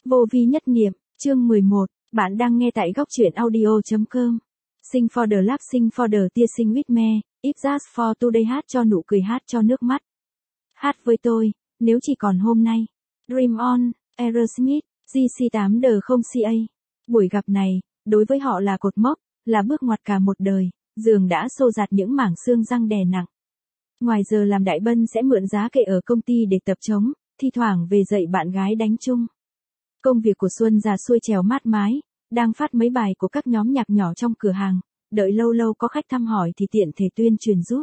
Vô vi nhất niệm, chương 11, bạn đang nghe tại góc truyện audio.com. Sing for the laugh, sing for the tears, sing with me, if just for today, hát cho nụ cười, hát cho nước mắt. Hát với tôi, nếu chỉ còn hôm nay. Dream on, Aerosmith, GC8D0CA. Buổi gặp này, đối với họ là cột mốc, là bước ngoặt cả một đời, giường đã xô dạt những mảng xương răng đè nặng. Ngoài giờ làm đại bân sẽ mượn giá kệ ở công ty để tập trống, thi thoảng về dạy bạn gái đánh chung. Công việc của Xuân già xuôi trèo mát mái, đang phát mấy bài của các nhóm nhạc nhỏ trong cửa hàng, đợi lâu lâu có khách thăm hỏi thì tiện thể tuyên truyền giúp.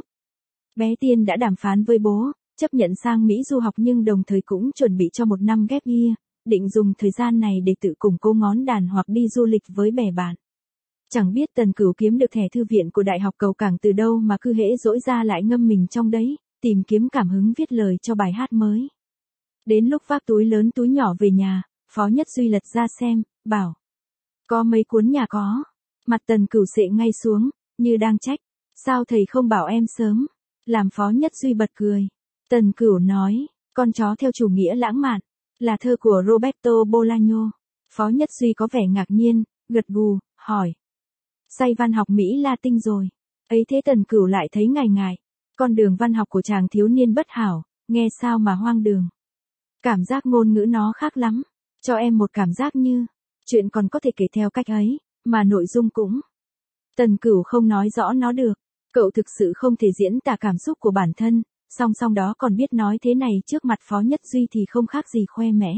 Bé Tiên đã đàm phán với bố, chấp nhận sang Mỹ du học nhưng đồng thời cũng chuẩn bị cho một năm ghép year, định dùng thời gian này để tự củng cố ngón đàn hoặc đi du lịch với bè bạn. Chẳng biết Tần Cửu kiếm được thẻ thư viện của Đại học Cầu Cảng từ đâu mà cứ hễ dỗi ra lại ngâm mình trong đấy, tìm kiếm cảm hứng viết lời cho bài hát mới. Đến lúc vác túi lớn túi nhỏ về nhà, Phó Nhất Duy lật ra xem, bảo. Có mấy cuốn nhà có. Mặt Tần Cửu xệ ngay xuống, như đang trách. Sao thầy không bảo em sớm? Làm Phó Nhất Duy bật cười. Tần Cửu nói, con chó theo chủ nghĩa lãng mạn, là thơ của Roberto Bolaño. Phó Nhất Duy có vẻ ngạc nhiên, gật gù, hỏi. Say văn học Mỹ Latin rồi. Ấy thế Tần Cửu lại thấy ngại ngại. Con đường văn học của chàng thiếu niên bất hảo, nghe sao mà hoang đường. Cảm giác ngôn ngữ nó khác lắm. Cho em một cảm giác như, chuyện còn có thể kể theo cách ấy, mà nội dung cũng. Tần Cửu không nói rõ nó được. Cậu thực sự không thể diễn tả cảm xúc của bản thân, song đó còn biết nói thế này trước mặt Phó Nhất Duy thì không khác gì khoe mẽ.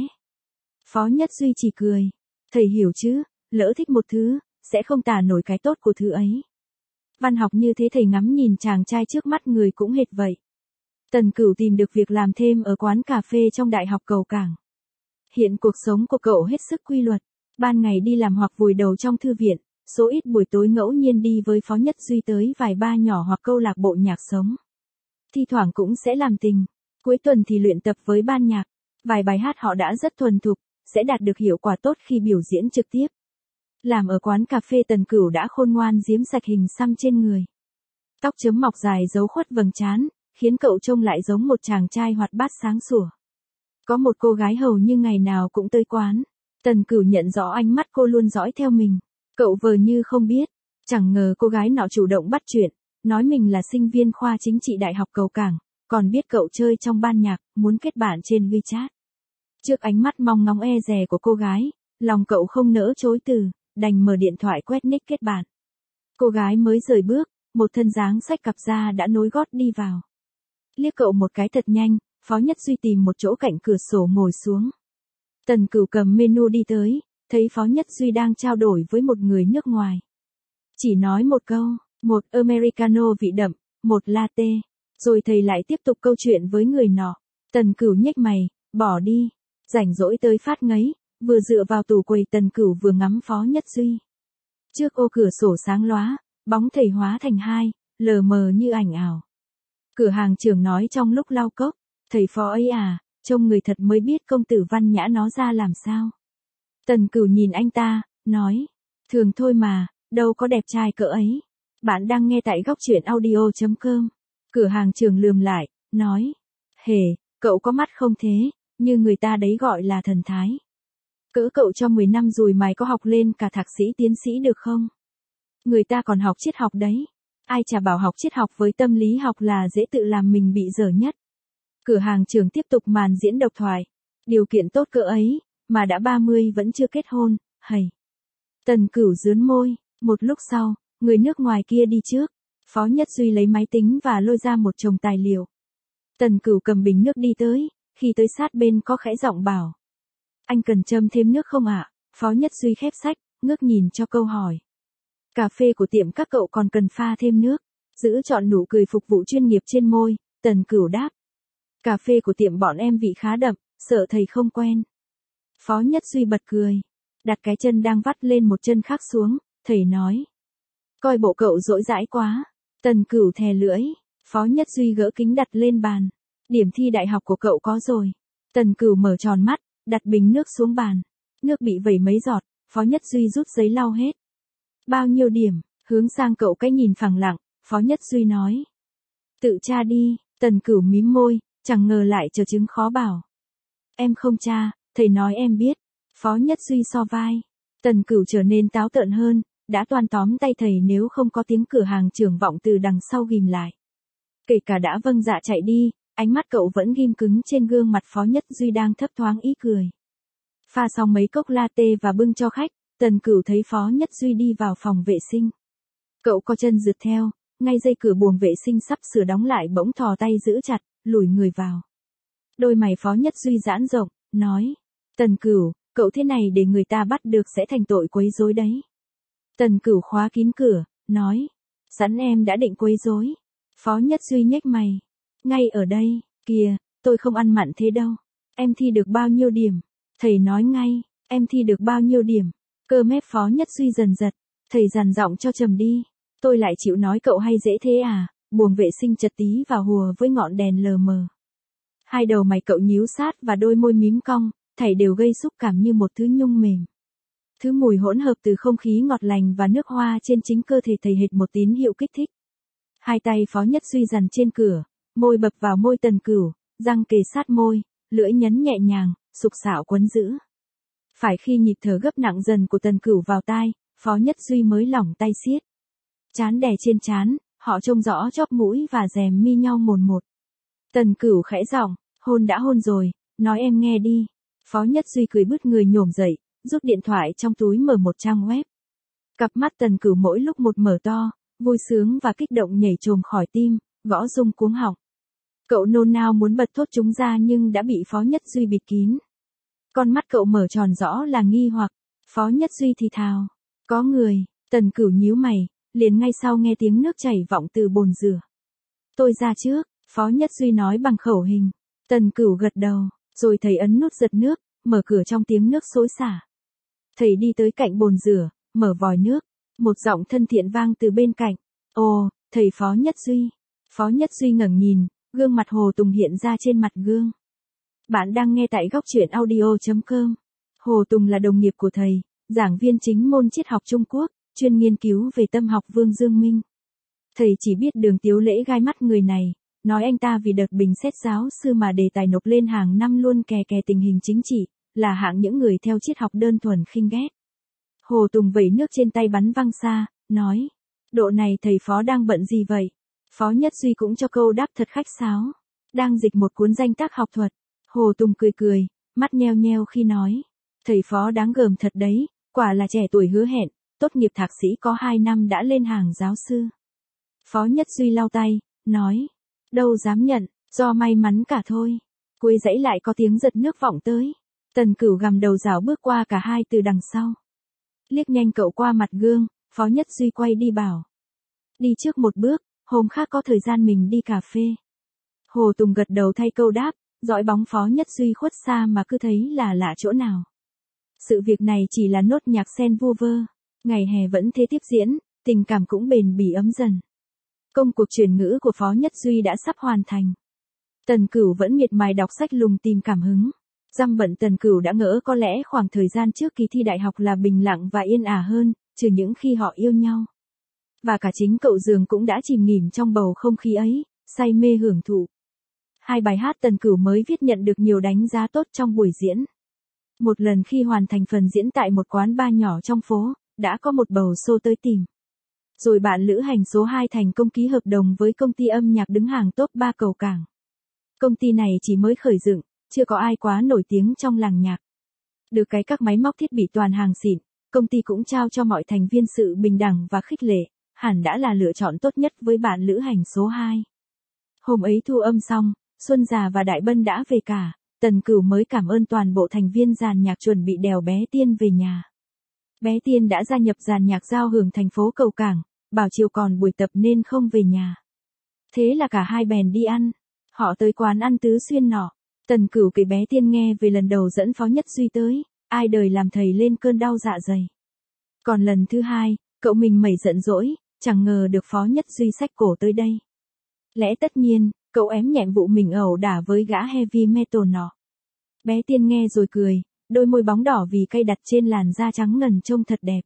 Phó Nhất Duy chỉ cười. Thầy hiểu chứ, lỡ thích một thứ, sẽ không tả nổi cái tốt của thứ ấy. Văn học như thế thầy ngắm nhìn chàng trai trước mắt người cũng hệt vậy. Tần Cửu tìm được việc làm thêm ở quán cà phê trong Đại học Cầu Cảng. Hiện cuộc sống của cậu hết sức quy luật, ban ngày đi làm hoặc vùi đầu trong thư viện, số ít buổi tối ngẫu nhiên đi với Phó Nhất Duy tới vài bar nhỏ hoặc câu lạc bộ nhạc sống. Thi thoảng cũng sẽ làm tình, cuối tuần thì luyện tập với ban nhạc, vài bài hát họ đã rất thuần thục, sẽ đạt được hiệu quả tốt khi biểu diễn trực tiếp. Làm ở quán cà phê Tần Cửu đã khôn ngoan giếm sạch hình xăm trên người. Tóc chấm mọc dài giấu khuất vầng trán, khiến cậu trông lại giống một chàng trai hoạt bát sáng sủa. Có một cô gái hầu như ngày nào cũng tới quán. Tần Cửu nhận rõ ánh mắt cô luôn dõi theo mình. Cậu vờ như không biết. Chẳng ngờ cô gái nọ chủ động bắt chuyện, nói mình là sinh viên khoa chính trị Đại học Cầu Cảng, còn biết cậu chơi trong ban nhạc, muốn kết bạn trên WeChat. Trước ánh mắt mong ngóng e dè của cô gái, lòng cậu không nỡ chối từ, đành mở điện thoại quét nick kết bạn. Cô gái mới rời bước, một thân dáng xách cặp ra đã nối gót đi vào. Liếc cậu một cái thật nhanh, Phó Nhất Duy tìm một chỗ cạnh cửa sổ ngồi xuống. Tần Cửu cầm menu đi tới, thấy Phó Nhất Duy đang trao đổi với một người nước ngoài. Chỉ nói một câu, một Americano vị đậm, một latte, rồi thầy lại tiếp tục câu chuyện với người nọ. Tần Cửu nhếch mày, bỏ đi, rảnh rỗi tới phát ngấy, vừa dựa vào tủ quầy Tần Cửu vừa ngắm Phó Nhất Duy. Trước ô cửa sổ sáng lóa, bóng thầy hóa thành hai, lờ mờ như ảnh ảo. Cửa hàng trưởng nói trong lúc lau cốc, thầy Phó ấy à, trông người thật mới biết công tử văn nhã nó ra làm sao. Tần Cửu nhìn anh ta, nói, thường thôi mà, đâu có đẹp trai cỡ ấy. Bạn đang nghe tại góc truyện audio.com. Cửa hàng trưởng lườm lại, nói, hề, cậu có mắt không thế, như người ta đấy gọi là thần thái. Cỡ cậu cho 10 năm rồi mày có học lên cả thạc sĩ tiến sĩ được không? Người ta còn học triết học đấy. Ai chả bảo học triết học với tâm lý học là dễ tự làm mình bị dở nhất. Cửa hàng trưởng tiếp tục màn diễn độc thoại. Điều kiện tốt cỡ ấy, mà đã 30 vẫn chưa kết hôn, hầy. Tần Cửu rướn môi, một lúc sau, người nước ngoài kia đi trước. Phó Nhất Duy lấy máy tính và lôi ra một chồng tài liệu. Tần Cửu cầm bình nước đi tới, khi tới sát bên có khẽ giọng bảo. Anh cần châm thêm nước không ạ? Phó Nhất Duy khép sách, ngước nhìn cho câu hỏi. Cà phê của tiệm các cậu còn cần pha thêm nước. Giữ chọn nụ cười phục vụ chuyên nghiệp trên môi, Tần Cửu đáp. Cà phê của tiệm bọn em vị khá đậm, sợ thầy không quen. Phó Nhất Duy bật cười. Đặt cái chân đang vắt lên một chân khác xuống, thầy nói. Coi bộ cậu dỗi dãi quá. Tần Cửu thè lưỡi. Phó Nhất Duy gỡ kính đặt lên bàn. Điểm thi đại học của cậu có rồi. Tần Cửu mở tròn mắt, đặt bình nước xuống bàn. Nước bị vẩy mấy giọt, Phó Nhất Duy rút giấy lau hết. Bao nhiêu điểm, hướng sang cậu cái nhìn phẳng lặng, Phó Nhất Duy nói. Tự tra đi, Tần Cửu mím môi, chẳng ngờ lại chờ chứng khó bảo. Em không tra, thầy nói em biết. Phó Nhất Duy so vai. Tần Cửu trở nên táo tợn hơn, đã toan tóm tay thầy nếu không có tiếng cửa hàng trưởng vọng từ đằng sau ghim lại. Kể cả đã vâng dạ chạy đi, ánh mắt cậu vẫn ghim cứng trên gương mặt Phó Nhất Duy đang thấp thoáng ý cười. Pha xong mấy cốc latte và bưng cho khách, Tần Cửu thấy Phó Nhất Duy đi vào phòng vệ sinh. Cậu co chân rượt theo, ngay dây cửa buồng vệ sinh sắp sửa đóng lại bỗng thò tay giữ chặt, lùi người vào. Đôi mày Phó Nhất Duy giãn rộng, nói. Tần Cửu, cậu thế này để người ta bắt được sẽ thành tội quấy rối đấy. Tần Cửu khóa kín cửa, nói. Sẵn em đã định quấy rối. Phó Nhất Duy nhếch mày. Ngay ở đây, kìa, tôi không ăn mặn thế đâu. Em thi được bao nhiêu điểm? Thầy nói ngay, em thi được bao nhiêu điểm? Cơ mép Phó Nhất Duy dần giật. Thầy dằn giọng cho trầm đi. Tôi lại chịu nói cậu hay dễ thế à? Buồng vệ sinh chật tí vào hùa với ngọn đèn lờ mờ. Hai đầu mày cậu nhíu sát và đôi môi mím cong, thảy đều gây xúc cảm như một thứ nhung mềm. Thứ mùi hỗn hợp từ không khí ngọt lành và nước hoa trên chính cơ thể thầy hệt một tín hiệu kích thích. Hai tay Phó Nhất Duy dằn trên cửa, môi bập vào môi Tần Cửu, răng kề sát môi, lưỡi nhấn nhẹ nhàng, sục sạo quấn giữ. Phải khi nhịp thở gấp nặng dần của Tần Cửu vào tai, Phó Nhất Duy mới lỏng tay siết. Trán đè trên trán, họ trông rõ chóp mũi và rèm mi nhau mồn một. Tần Cửu khẽ giọng, hôn đã hôn rồi, nói em nghe đi. Phó Nhất Duy cười bứt người nhổm dậy, rút điện thoại trong túi mở một trang web. Cặp mắt Tần Cửu mỗi lúc một mở to, vui sướng và kích động nhảy trồm khỏi tim, gõ rung cuống họng. Cậu nôn nao muốn bật thốt chúng ra nhưng đã bị Phó Nhất Duy bịt kín. Con mắt cậu mở tròn rõ là nghi hoặc. Phó Nhất Duy thì thào. Có người. Tần Cửu nhíu mày, liền ngay sau nghe tiếng nước chảy vọng từ bồn rửa. Tôi ra trước, Phó Nhất Duy nói bằng khẩu hình. Tần Cửu gật đầu, rồi thầy ấn nút giật nước, mở cửa trong tiếng nước xối xả. Thầy đi tới cạnh bồn rửa, mở vòi nước. Một giọng thân thiện vang từ bên cạnh. Ồ, thầy Phó Nhất Duy. Phó Nhất Duy ngẩng nhìn, gương mặt Hồ Tùng hiện ra trên mặt gương. Bạn đang nghe tại góc truyện audio.com. Hồ Tùng là đồng nghiệp của thầy, giảng viên chính môn triết học Trung Quốc, chuyên nghiên cứu về tâm học Vương Dương Minh. Thầy chỉ biết Đường Tiếu Lễ gai mắt người này, nói anh ta vì đợt bình xét giáo sư mà đề tài nộp lên hàng năm luôn kè kè tình hình chính trị, là hạng những người theo triết học đơn thuần khinh ghét. Hồ Tùng vẩy nước trên tay bắn văng xa, nói, độ này thầy Phó đang bận gì vậy? Phó Nhất Duy cũng cho câu đáp thật khách sáo. Đang dịch một cuốn danh tác học thuật. Hồ Tùng cười cười, mắt nheo nheo khi nói, thầy Phó đáng gờm thật đấy, quả là trẻ tuổi hứa hẹn, tốt nghiệp thạc sĩ có 2 năm đã lên hàng giáo sư. Phó Nhất Duy lau tay, nói, đâu dám nhận, do may mắn cả thôi. Cuối dãy lại có tiếng giật nước vọng tới. Tần Cửu gằm đầu rảo bước qua cả hai từ đằng sau. Liếc nhanh cậu qua mặt gương, Phó Nhất Duy quay đi bảo. Đi trước một bước, hôm khác có thời gian mình đi cà phê. Hồ Tùng gật đầu thay câu đáp, dõi bóng Phó Nhất Duy khuất xa mà cứ thấy là lạ chỗ nào. Sự việc này chỉ là nốt nhạc sen vu vơ. Ngày hè vẫn thế tiếp diễn, tình cảm cũng bền bỉ ấm dần. Công cuộc chuyển ngữ của Phó Nhất Duy đã sắp hoàn thành. Tần Cửu vẫn miệt mài đọc sách lùng tìm cảm hứng. Dăm bận Tần Cửu đã ngỡ có lẽ khoảng thời gian trước kỳ thi đại học là bình lặng và yên ả hơn, trừ những khi họ yêu nhau. Và cả chính cậu Dường cũng đã chìm nghỉm trong bầu không khí ấy, say mê hưởng thụ. 2 bài hát Tần Cửu mới viết nhận được nhiều đánh giá tốt trong buổi diễn. Một lần khi hoàn thành phần diễn tại một quán bar nhỏ trong phố, đã có một bầu xô tới tìm. Rồi bạn lữ hành số 2 thành công ký hợp đồng với công ty âm nhạc đứng hàng top 3 cầu cảng. Công ty này chỉ mới khởi dựng, chưa có ai quá nổi tiếng trong làng nhạc. Được cái các máy móc thiết bị toàn hàng xịn, công ty cũng trao cho mọi thành viên sự bình đẳng và khích lệ, hẳn đã là lựa chọn tốt nhất với bạn lữ hành số 2. Hôm ấy thu âm xong, Xuân Già và Đại Bân đã về cả, Tần Cửu mới cảm ơn toàn bộ thành viên dàn nhạc chuẩn bị đèo bé Tiên về nhà. Bé Tiên đã gia nhập dàn nhạc giao hưởng thành phố cầu cảng, bảo chiều còn buổi tập nên không về nhà. Thế là cả hai bèn đi ăn. Họ tới quán ăn Tứ Xuyên nọ. Tần Cửu kể bé Tiên nghe về lần đầu dẫn Phó Nhất Duy tới, ai đời làm thầy lên cơn đau dạ dày. Còn lần thứ 2, cậu mình mẩy giận dỗi, chẳng ngờ được Phó Nhất Duy xách cổ tới đây. Lẽ tất nhiên, cậu ém nhẹm vụ mình ẩu đả với gã heavy metal nọ. Bé Tiên nghe rồi cười, đôi môi bóng đỏ vì cay đặt trên làn da trắng ngần trông thật đẹp.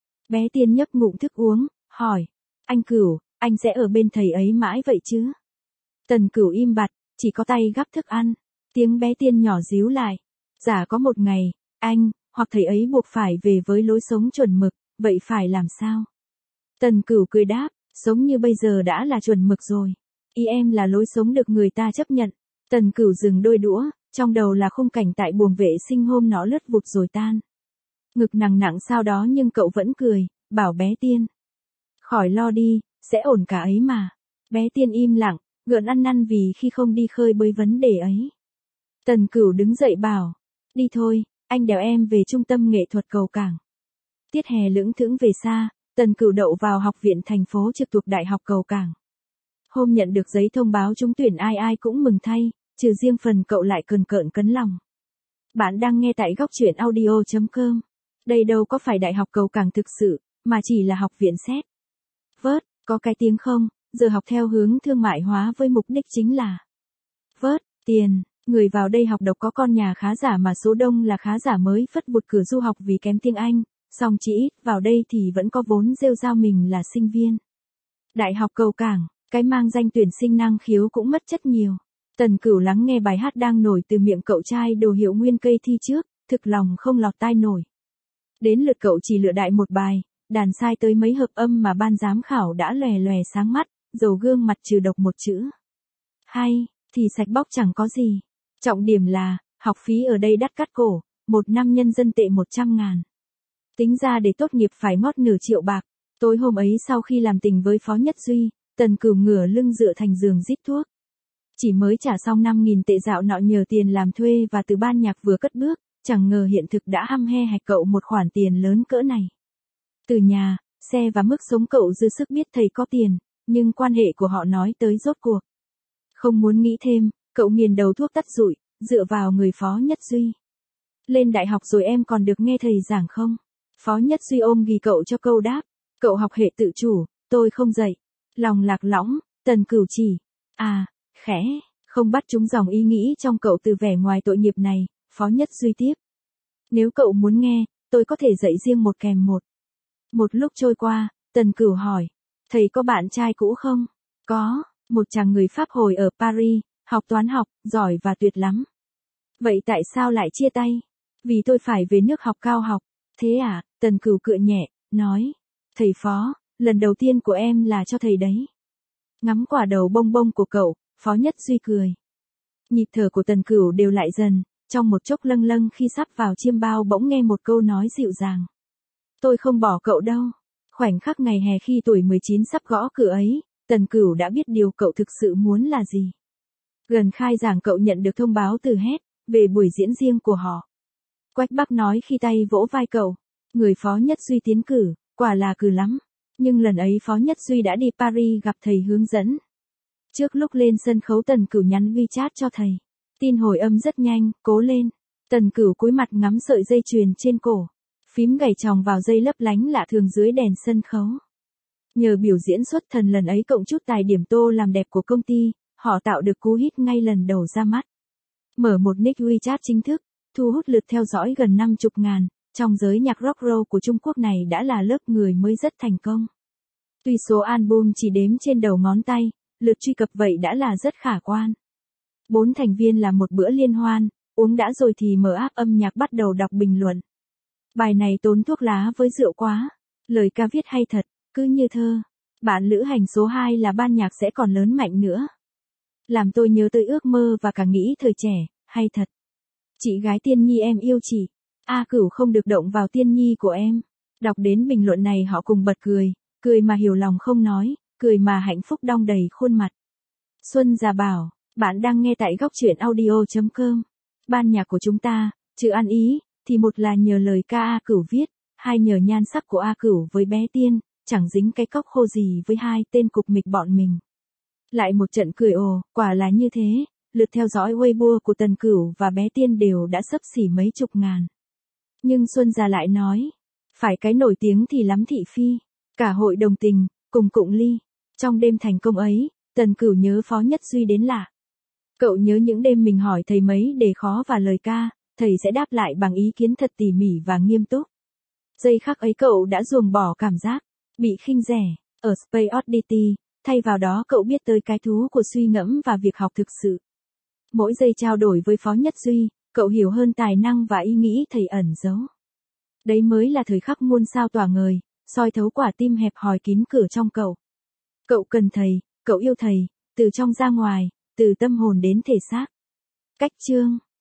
Bé Tiên nhấp ngụm thức uống, hỏi, anh Cửu, anh sẽ ở bên thầy ấy mãi vậy chứ? Tần Cửu im bặt, chỉ có tay gắp thức ăn. Tiếng bé Tiên nhỏ díu lại. Giả có một ngày, anh, hoặc thầy ấy buộc phải về với lối sống chuẩn mực, vậy phải làm sao? Tần Cửu cười đáp, sống như bây giờ đã là chuẩn mực rồi. Ý em là lối sống được người ta chấp nhận. Tần Cửu dừng đôi đũa, trong đầu là khung cảnh tại buồng vệ sinh hôm nó lướt vụt rồi tan. Ngực nặng nặng sau đó nhưng cậu vẫn cười, bảo bé Tiên. Khỏi lo đi, sẽ ổn cả ấy mà. Bé Tiên im lặng, gượng ăn năn vì khi không đi khơi bơi vấn đề ấy. Tần Cửu đứng dậy bảo, đi thôi, anh đèo em về trung tâm nghệ thuật cầu cảng. Tiết hè lững thững về xa, Tần Cửu đậu vào học viện thành phố trực thuộc Đại học Cầu Cảng. Hôm nhận được giấy thông báo trúng tuyển ai ai cũng mừng thay, trừ riêng phần cậu lại cờn cợn cấn lòng. Bạn đang nghe tại góc truyện audio.com. Đây đâu có phải Đại học Cầu Cảng thực sự, mà chỉ là học viện xét. Vớt, có cái tiếng không, giờ học theo hướng thương mại hóa với mục đích chính là vớt, tiền. Người vào đây học độc có con nhà khá giả mà số đông là khá giả mới phất bụt cửa du học vì kém tiếng Anh, song chỉ ít vào đây thì vẫn có vốn rêu rao mình là sinh viên. Đại học Cầu Cảng, cái mang danh tuyển sinh năng khiếu cũng mất chất nhiều. Tần Cửu lắng nghe bài hát đang nổi từ miệng cậu trai đồ hiệu nguyên cây thi trước, thực lòng không lọt tai nổi. Đến lượt cậu chỉ lựa đại một bài, đàn sai tới mấy hợp âm mà ban giám khảo đã lòe lòe sáng mắt, dầu gương mặt trừ độc một chữ. Hay, thì sạch bóc chẳng có gì. Trọng điểm là, học phí ở đây đắt cắt cổ, 1 năm nhân dân tệ 100.000. Tính ra để tốt nghiệp phải ngót nửa triệu bạc. Tối hôm ấy sau khi làm tình với Phó Nhất Duy, Tần Cửu ngửa lưng dựa thành giường rít thuốc. Chỉ mới trả xong 5.000 tệ dạo nọ nhờ tiền làm thuê và từ ban nhạc vừa cất bước, chẳng ngờ hiện thực đã hăm he hạch cậu một khoản tiền lớn cỡ này. Từ nhà, xe và mức sống cậu dư sức biết thầy có tiền, nhưng quan hệ của họ nói tới rốt cuộc. Không muốn nghĩ thêm, cậu nghiền đầu thuốc tắt rụi, dựa vào người Phó Nhất Duy. Lên đại học rồi em còn được nghe thầy giảng không? Phó Nhất Duy ôm ghì cậu cho câu đáp. Cậu học hệ tự chủ, tôi không dạy. Lòng lạc lõng, Tần Cửu chỉ. Khẽ, không bắt chúng dòng ý nghĩ trong cậu từ vẻ ngoài tội nghiệp này, Phó Nhất Duy tiếp. Nếu cậu muốn nghe, tôi có thể dạy riêng một kèm một. Một lúc trôi qua, Tần Cửu hỏi. Thầy có bạn trai cũ không? Có, một chàng người Pháp hồi ở Paris, học toán học, giỏi và tuyệt lắm. Vậy tại sao lại chia tay? Vì tôi phải về nước học cao học. Thế à, Tần Cửu cựa nhẹ, nói. Thầy Phó, lần đầu tiên của em là cho thầy đấy. Ngắm quả đầu bông bông của cậu, Phó Nhất Duy cười. Nhịp thở của Tần Cửu đều lại dần, trong một chốc lâng lâng khi sắp vào chiêm bao bỗng nghe một câu nói dịu dàng. Tôi không bỏ cậu đâu. Khoảnh khắc ngày hè khi tuổi 19 sắp gõ cửa ấy, Tần Cửu đã biết điều cậu thực sự muốn là gì. Gần khai giảng cậu nhận được thông báo từ HET, về buổi diễn riêng của họ. Quách Bắc nói khi tay vỗ vai cậu, người Phó Nhất Duy tiến cử, quả là cử lắm. Nhưng lần ấy Phó Nhất Duy đã đi Paris gặp thầy hướng dẫn. Trước lúc lên sân khấu Tần Cửu nhắn WeChat cho thầy. Tin hồi âm rất nhanh, cố lên. Tần Cửu cúi mặt ngắm sợi dây chuyền trên cổ. Phím gảy tròng vào dây lấp lánh lạ thường dưới đèn sân khấu. Nhờ biểu diễn xuất thần lần ấy cộng chút tài điểm tô làm đẹp của công ty, họ tạo được cú hit ngay lần đầu ra mắt. Mở một nick WeChat chính thức, thu hút lượt theo dõi gần 50.000, trong giới nhạc rock roll của Trung Quốc này đã là lớp người mới rất thành công. Tuy số album chỉ đếm trên đầu ngón tay, lượt truy cập vậy đã là rất khả quan. 4 thành viên là một bữa liên hoan, uống đã rồi thì mở app âm nhạc bắt đầu đọc bình luận. Bài này tốn thuốc lá với rượu quá. Lời ca viết hay thật, cứ như thơ. Bạn lữ hành số 2 là ban nhạc sẽ còn lớn mạnh nữa. Làm tôi nhớ tới ước mơ và cả nghĩ thời trẻ, hay thật. Chị gái Tiên Nhi em yêu chị. A Cửu không được động vào Tiên Nhi của em. Đọc đến bình luận này họ cùng bật cười, cười mà hiểu lòng không nói, cười mà hạnh phúc đong đầy khuôn mặt. Xuân Già bảo, bạn đang nghe tại góc truyện audio.com. Ban nhạc của chúng ta, chữ ăn ý, thì một là nhờ lời ca A Cửu viết, hai nhờ nhan sắc của A Cửu với bé Tiên, chẳng dính cái cóc khô gì với hai tên cục mịch bọn mình. Lại một trận cười ồ, quả là như thế, lượt theo dõi Weibo của Tần Cửu và bé Tiên đều đã xấp xỉ mấy chục ngàn. Nhưng Xuân Già lại nói, phải cái nổi tiếng thì lắm thị phi, cả hội đồng tình, cùng cụng ly. Trong đêm thành công ấy, Tần Cửu nhớ Phó Nhất Duy đến lạ. Cậu nhớ những đêm mình hỏi thầy mấy đề khó và lời ca, thầy sẽ đáp lại bằng ý kiến thật tỉ mỉ và nghiêm túc. Giây khắc ấy cậu đã ruồng bỏ cảm giác bị khinh rẻ ở Space Oddity, thay vào đó cậu biết tới cái thú của suy ngẫm và việc học thực sự. Mỗi giây trao đổi với Phó Nhất Duy, cậu hiểu hơn tài năng và ý nghĩ thầy ẩn giấu. Đấy mới là thời khắc muôn sao tỏa ngời, soi thấu quả tim hẹp hòi kín cửa trong cậu. Cậu cần thầy, cậu yêu thầy, từ trong ra ngoài, từ tâm hồn đến thể xác. Cách chương